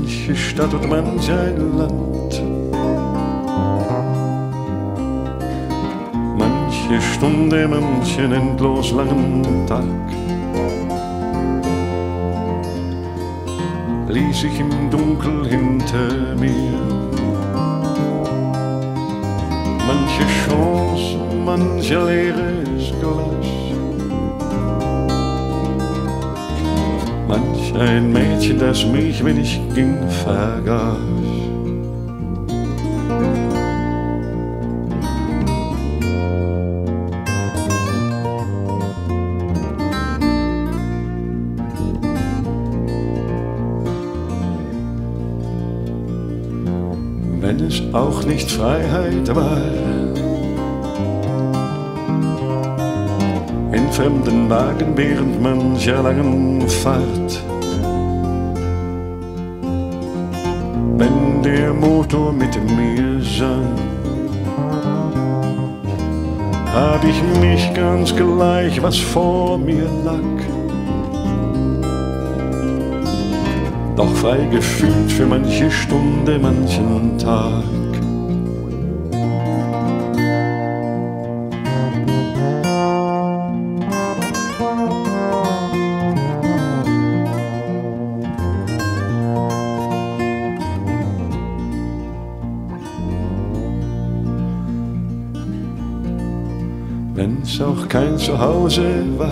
manche Stadt und manch ein Land, manche Stunde, manchen endlos langen Tag ließ ich im Dunkel hinter mir. Manche Chance, manche leeres Glas, manch ein Mädchen, das mich, wenn ich ging, vergaß. Wenn es auch nicht Freiheit war, in fremden Wagen während mancher langen Fahrt, wenn der Motor mit mir sang, hab ich mich ganz gleich, was vor mir lag, doch frei gefühlt für manche Stunde, manchen Tag. Wenn's auch kein Zuhause war,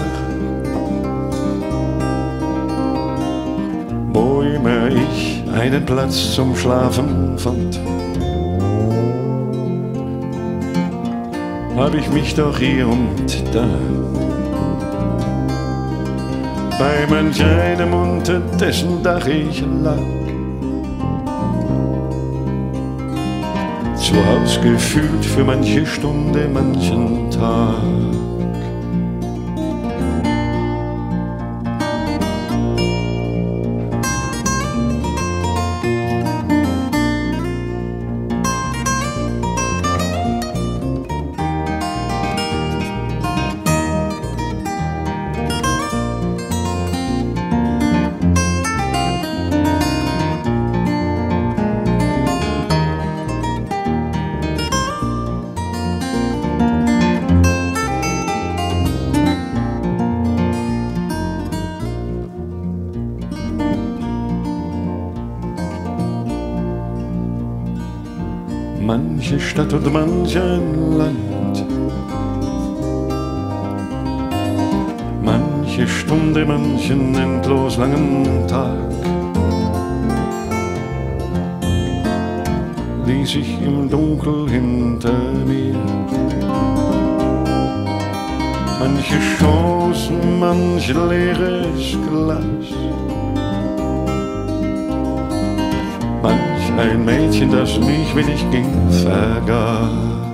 wo immer ich einen Platz zum Schlafen fand, hab ich mich doch hier und da bei manch einem unter dessen Dach ich lag, zu Haus gefühlt für manche Stunde, manchen Tag. Manche Stadt und manch ein Land, manche Stunde, manchen endlos langen Tag ließ ich im Dunkel hinter mir. Manche Chancen, manch leeres Glas, manch ein Mädchen, das mich, wenn ich ging, vergaß.